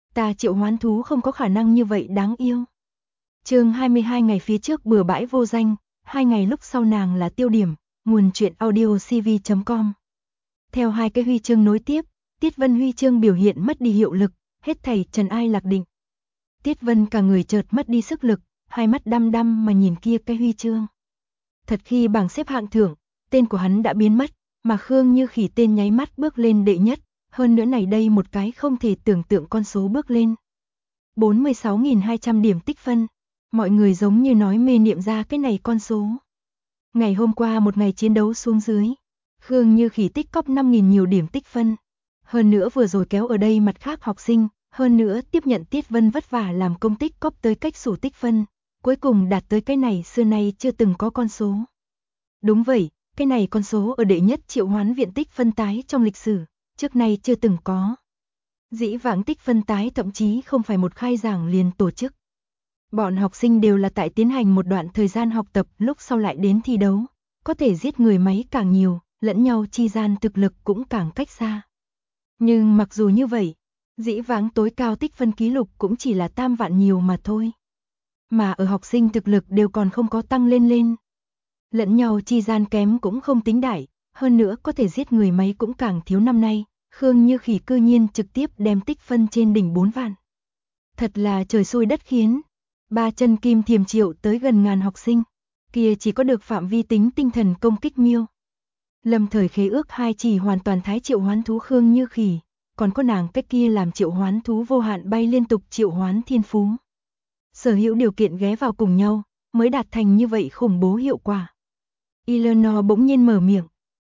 Ta triệu hoán thú không có khả năng như vậy đáng yêu. Chương 22 ngày phía trước bừa bãi vô danh, 2 ngày lúc sau nàng là tiêu điểm, nguồn truyện audio cv.com. Theo 2 cái huy chương nối tiếp, Tiết Vân huy chương biểu hiện mất đi hiệu lực, hết thảy trần ai lạc định. Tiết Vân cả người chợt mất đi sức lực, hai mắt đăm đăm mà nhìn kia cái huy chương. Thật khi bảng xếp hạng thưởng, tên của hắn đã biến mất, mà Khương Như Khỉ tên nháy mắt bước lên đệ nhất, hơn nữa này đây một cái không thể tưởng tượng con số bước lên. 46.200 điểm tích phân, mọi người giống như nói mê niệm ra cái này con số. Ngày hôm qua một ngày chiến đấu xuống dưới, Khương Như Khỉ tích cóp 5.000 nhiều điểm tích phân. Hơn nữa vừa rồi kéo ở đây mặt khác học sinh, hơn nữa tiếp nhận Tiết Vân vất vả làm công tích cóp tới cách sủ tích phân, cuối cùng đạt tới cái này xưa nay chưa từng có con số. Đúng vậy, cái này con số ở đệ nhất triệu hoán viện tích phân tái trong lịch sử, trước nay chưa từng có. Dĩ vãng tích phân tái thậm chí không phải một khai giảng liền tổ chức. Bọn học sinh đều là tại tiến hành một đoạn thời gian học tập lúc sau lại đến thi đấu, có thể giết người máy càng nhiều, lẫn nhau chi gian thực lực cũng càng cách xa. Nhưng mặc dù như vậy, dĩ vãng tối cao tích phân ký lục cũng chỉ là tam vạn nhiều mà thôi. Mà ở học sinh thực lực đều còn không có tăng lên. Lẫn nhau chi gian kém cũng không tính đại, hơn nữa có thể giết người máy cũng càng thiếu năm nay, Khương Như Khỉ cư nhiên trực tiếp đem tích phân trên đỉnh 4 vạn. Thật là trời xui đất khiến, 3 chân kim thiềm triệu tới gần ngàn học sinh, kia chỉ có được phạm vi tính tinh thần công kích miêu. Lâm thời khế ước 2 chỉ hoàn toàn thái triệu hoán thú Khương Như Khỉ, còn có nàng cách kia làm triệu hoán thú vô hạn bay liên tục triệu hoán thiên phú. Sở hữu điều kiện ghé vào cùng nhau, mới đạt thành như vậy khủng bố hiệu quả. Eleanor bỗng nhiên mở miệng.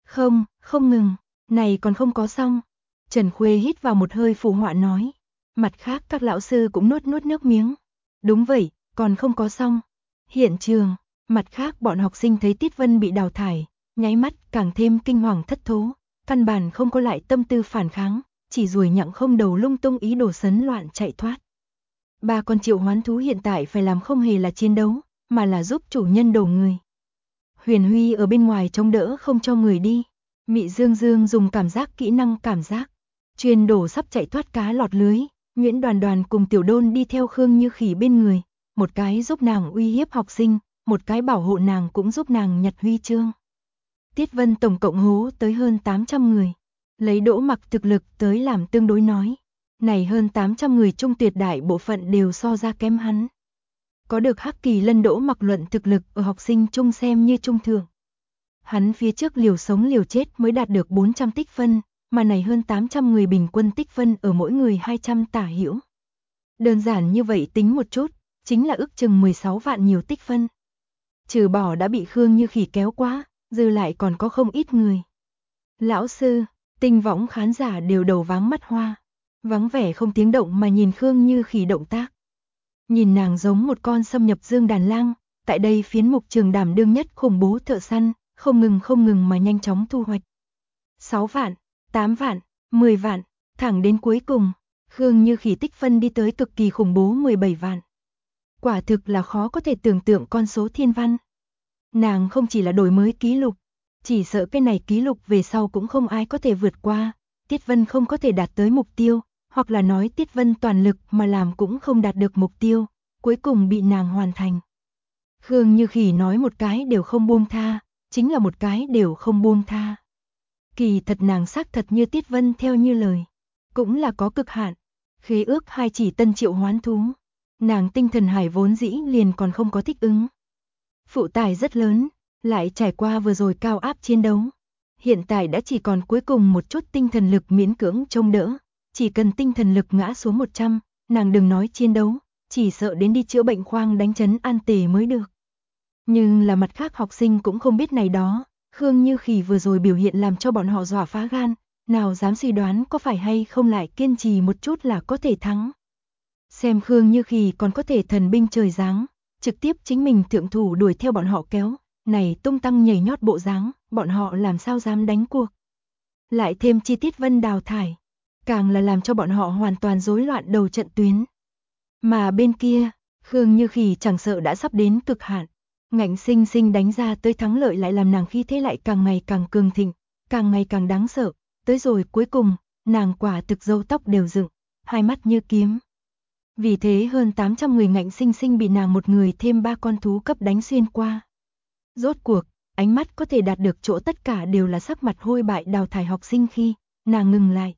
Không ngừng, này còn không có xong. Trần Khuê hít vào một hơi phù họa nói. Mặt khác các lão sư cũng nuốt nước miếng. Đúng vậy, còn không có xong. Hiện trường, mặt khác bọn học sinh thấy Tiết Vân bị đào thải, nháy mắt càng thêm kinh hoàng thất thố, căn bản không có lại tâm tư phản kháng, chỉ ruồi nhặng không đầu lung tung ý đồ sấn loạn chạy thoát. 3 con triệu hoán thú hiện tại phải làm không hề là chiến đấu, mà là giúp chủ nhân đổ người. Huyền Huy ở bên ngoài chống đỡ không cho người đi. Mị Dương Dương dùng cảm giác kỹ năng cảm giác, truyền đổ sắp chạy thoát cá lọt lưới. Nguyễn Đoàn Đoàn cùng Tiểu Đôn đi theo Khương Như Khỉ bên người, một cái giúp nàng uy hiếp học sinh, một cái bảo hộ nàng cũng giúp nàng nhặt huy chương. Tiết Vân tổng cộng hố tới hơn 800 người, lấy Đỗ Mặc thực lực tới làm tương đối nói. Này hơn 800 người trung tuyệt đại bộ phận đều so ra kém hắn. Có được Hắc Kỳ Lân Đỗ Mặc luận thực lực ở học sinh trung xem như trung thượng. Hắn phía trước liều sống liều chết mới đạt được 400 tích phân, mà này hơn 800 người bình quân tích phân ở mỗi người 200 tả hữu. Đơn giản như vậy tính một chút, chính là ước chừng 16 vạn nhiều tích phân. Trừ bỏ đã bị Khương Như Khỉ kéo quá, dư lại còn có không ít người. Lão sư, tinh võng khán giả đều đầu váng mắt hoa, vắng vẻ không tiếng động mà nhìn Khương Như Khỉ động tác. Nhìn nàng giống một con xâm nhập dương đàn lang, tại đây phiến mục trường đảm đương nhất khủng bố thợ săn, không ngừng mà nhanh chóng thu hoạch. 6 vạn, 8 vạn, 10 vạn, thẳng đến cuối cùng, Khương Như Khỉ tích phân đi tới cực kỳ khủng bố 17 vạn. Quả thực là khó có thể tưởng tượng con số thiên văn. Nàng không chỉ là đổi mới ký lục, chỉ sợ cái này ký lục về sau cũng không ai có thể vượt qua, Tiết Vân không có thể đạt tới mục tiêu, hoặc là nói Tiết Vân toàn lực mà làm cũng không đạt được mục tiêu, cuối cùng bị nàng hoàn thành. Khương Như Khỉ nói một cái đều không buông tha, chính là một cái đều không buông tha. Kỳ thật nàng xác thật như Tiết Vân theo như lời, cũng là có cực hạn, khế ước 2 chỉ tân triệu hoán thú. Nàng tinh thần hải vốn dĩ liền còn không có thích ứng. Phụ tải rất lớn, lại trải qua vừa rồi cao áp chiến đấu. Hiện tại đã chỉ còn cuối cùng một chút tinh thần lực miễn cưỡng trông đỡ. Chỉ cần tinh thần lực ngã xuống 100, nàng đừng nói chiến đấu, chỉ sợ đến đi chữa bệnh khoang đánh chấn an tề mới được. Nhưng là mặt khác học sinh cũng không biết này đó, Khương Như Khỉ vừa rồi biểu hiện làm cho bọn họ dọa phá gan, nào dám suy đoán có phải hay không lại kiên trì một chút là có thể thắng. Xem Khương Như Khỉ còn có thể thần binh trời giáng, trực tiếp chính mình thượng thủ đuổi theo bọn họ kéo, này tung tăng nhảy nhót bộ dáng, bọn họ làm sao dám đánh cuộc. Lại thêm chi Tiết Vân đào thải, càng là làm cho bọn họ hoàn toàn rối loạn đầu trận tuyến. Mà bên kia, Khương Như Khỉ chẳng sợ đã sắp đến cực hạn, ngạnh sinh sinh đánh ra tới thắng lợi lại làm nàng khí thế lại càng ngày càng cường thịnh, càng ngày càng đáng sợ, tới rồi cuối cùng, nàng quả thực râu tóc đều dựng, hai mắt như kiếm, Vì thế hơn 800 người ngạnh sinh sinh bị nàng một người thêm 3 con thú cấp đánh xuyên qua. Rốt cuộc, ánh mắt có thể đạt được chỗ tất cả đều là sắc mặt hôi bại đào thải học sinh khi nàng ngừng lại.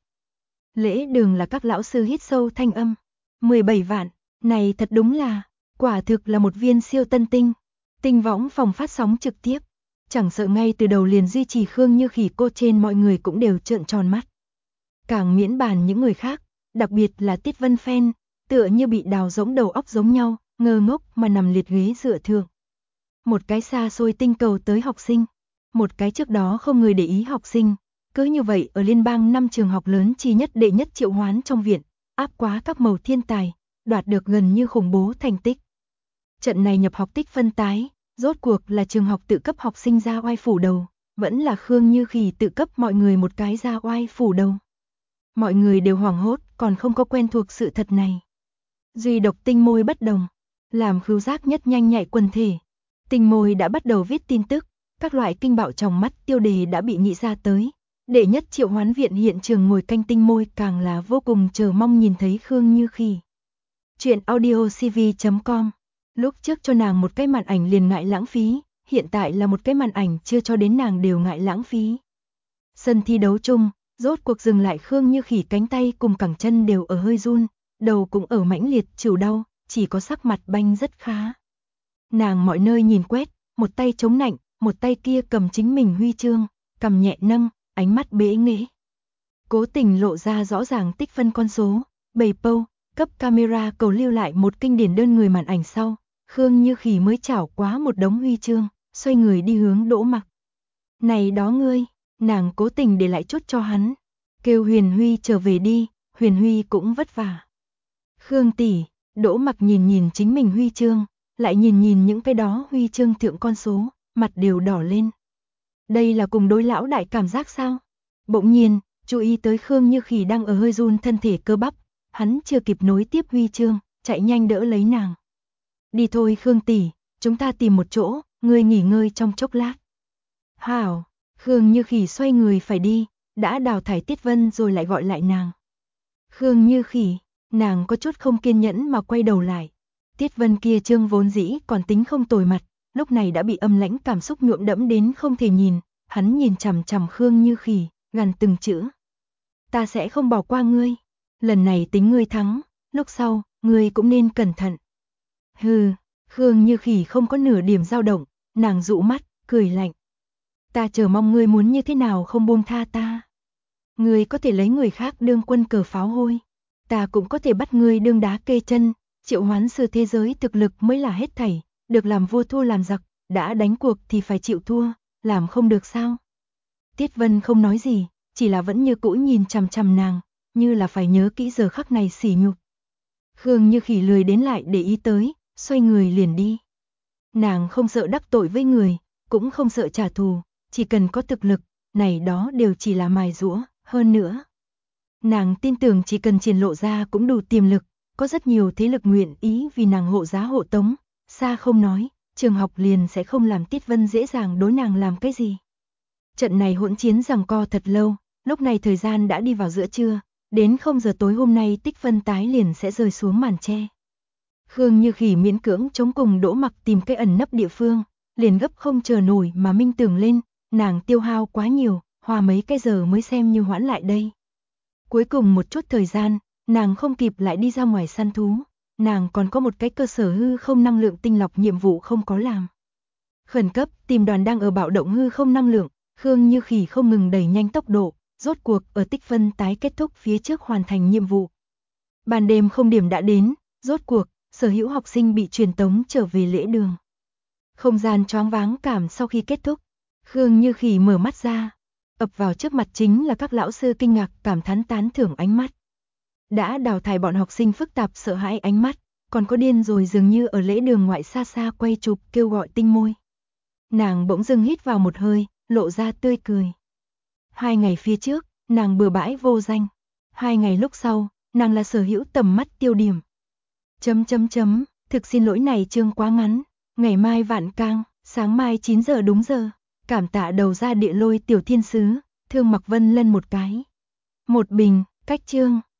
Lễ đường là các lão sư hít sâu thanh âm. 17 vạn, này thật đúng là, quả thực là một viên siêu tân tinh. Tinh võng phòng phát sóng trực tiếp. Chẳng sợ ngay từ đầu liền duy trì Khương Như Khỉ cô trên mọi người cũng đều trợn tròn mắt. Càng miễn bàn những người khác, đặc biệt là Tiết Vân fan, tựa như bị đào rỗng đầu óc giống nhau, ngơ ngốc mà nằm liệt ghế dựa thượng. Một cái xa xôi tinh cầu tới học sinh, một cái trước đó không người để ý học sinh, cứ như vậy ở liên bang 5 trường học lớn chi nhất đệ nhất Triệu Hoán trong viện, áp quá các màu thiên tài, đoạt được gần như khủng bố thành tích. Trận này nhập học tích phân tái, rốt cuộc là trường học tự cấp học sinh ra oai phủ đầu, vẫn là Khương Như Khỉ tự cấp mọi người một cái ra oai phủ đầu. Mọi người đều hoảng hốt, còn không có quen thuộc sự thật này. Duy độc Tinh Môi bất đồng, làm khứu giác nhất nhanh nhạy quần thể. Tinh Môi đã bắt đầu viết tin tức, các loại kinh bạo trong mắt tiêu đề đã bị nghĩ ra tới. Đệ nhất Triệu Hoán viện hiện trường ngồi canh Tinh Môi càng là vô cùng chờ mong nhìn thấy Khương Như Khỉ. Chuyện audiocv.com. Lúc trước cho nàng một cái màn ảnh liền ngại lãng phí, hiện tại là một cái màn ảnh chưa cho đến nàng đều ngại lãng phí. Sân thi đấu chung, rốt cuộc dừng lại Khương Như Khỉ cánh tay cùng cẳng chân đều ở hơi run, đầu cũng ở mãnh liệt chịu đau, chỉ có sắc mặt banh rất khá. Nàng mọi nơi nhìn quét, một tay chống nạnh, một tay kia cầm chính mình huy chương, cầm nhẹ nâng, ánh mắt bế nghễ. Cố tình lộ ra rõ ràng tích phân con số, bầy pâu, cấp camera cầu lưu lại một kinh điển đơn người màn ảnh sau, Khương Như Khỉ mới chảo quá một đống huy chương, xoay người đi hướng Đỗ Mặc. Này đó ngươi, nàng cố tình để lại chút cho hắn, kêu Huyền Huy trở về đi, Huyền Huy cũng vất vả. Khương tỷ, Đỗ Mặc nhìn nhìn chính mình huy chương, lại nhìn nhìn những cái đó huy chương thượng con số, mặt đều đỏ lên. Đây là cùng đối lão đại cảm giác sao? Bỗng nhiên, chú ý tới Khương Như Khỉ đang ở hơi run thân thể cơ bắp, hắn chưa kịp nối tiếp huy chương, chạy nhanh đỡ lấy nàng. Đi thôi Khương tỷ, chúng ta tìm một chỗ, ngươi nghỉ ngơi trong chốc lát. Hảo, Khương Như Khỉ xoay người phải đi, đã đào thải Tiết Vân rồi lại gọi lại nàng. Khương Như Khỉ, nàng có chút không kiên nhẫn mà quay đầu lại. Tiết Vân kia trương vốn dĩ còn tính không tồi mặt, lúc này đã bị âm lãnh cảm xúc nhuộm đẫm đến không thể nhìn, hắn nhìn chằm chằm Khương Như Khỉ, gằn từng chữ. Ta sẽ không bỏ qua ngươi, lần này tính ngươi thắng, lúc sau, ngươi cũng nên cẩn thận. Hừ, Khương Như Khỉ không có nửa điểm dao động, nàng dụ mắt, cười lạnh. Ta chờ mong ngươi muốn như thế nào không buông tha ta. Ngươi có thể lấy người khác đương quân cờ pháo hôi, ta cũng có thể bắt ngươi đương đá kê chân, Triệu Hoán sư thế giới thực lực mới là hết thảy, được làm vua thua làm giặc, đã đánh cuộc thì phải chịu thua, làm không được sao? Tiết Vân không nói gì, chỉ là vẫn như cũ nhìn chằm chằm nàng, như là phải nhớ kỹ giờ khắc này sỉ nhục. Khương Như Khỉ lười đến lại để ý tới, xoay người liền đi. Nàng không sợ đắc tội với người, cũng không sợ trả thù, chỉ cần có thực lực, này đó đều chỉ là mài giũa, hơn nữa. Nàng tin tưởng chỉ cần triển lộ ra cũng đủ tiềm lực, có rất nhiều thế lực nguyện ý vì nàng hộ giá hộ tống, xa không nói, trường học liền sẽ không làm Tiết Vân dễ dàng đối nàng làm cái gì. Trận này hỗn chiến giằng co thật lâu, lúc này thời gian đã đi vào giữa trưa, đến 0 giờ tối hôm nay tích phân tái liền sẽ rơi xuống màn che. Khương Như Khỉ miễn cưỡng chống cùng Đỗ Mặc tìm cái ẩn nấp địa phương, liền gấp không chờ nổi mà minh tưởng lên, nàng tiêu hao quá nhiều, hoa mấy cái giờ mới xem như hoãn lại đây. Cuối cùng một chút thời gian, nàng không kịp lại đi ra ngoài săn thú, nàng còn có một cái cơ sở hư không năng lượng tinh lọc nhiệm vụ không có làm. Khẩn cấp tìm đoàn đang ở bạo động hư không năng lượng, Khương Như Khỉ không ngừng đẩy nhanh tốc độ, rốt cuộc ở tích phân tái kết thúc phía trước hoàn thành nhiệm vụ. Ban đêm không điểm đã đến, rốt cuộc, sở hữu học sinh bị truyền tống trở về lễ đường. Không gian choáng váng cảm sau khi kết thúc, Khương Như Khỉ mở mắt ra, ập vào trước mặt chính là các lão sư kinh ngạc cảm thán tán thưởng ánh mắt. Đã đào thải bọn học sinh phức tạp sợ hãi ánh mắt, còn có điên rồi dường như ở lễ đường ngoại xa xa quay chụp kêu gọi Tinh Môi. Nàng bỗng dưng hít vào một hơi, lộ ra tươi cười. 2 ngày phía trước, nàng bừa bãi vô danh. 2 ngày lúc sau, nàng là sở hữu tầm mắt tiêu điểm. Thực xin lỗi này chương quá ngắn. Ngày mai vạn cang, sáng mai 9 giờ đúng giờ. Cảm tạ đầu ra địa lôi tiểu thiên sứ, Thương Mặc Vân Lân một cái. Một bình, cách chương.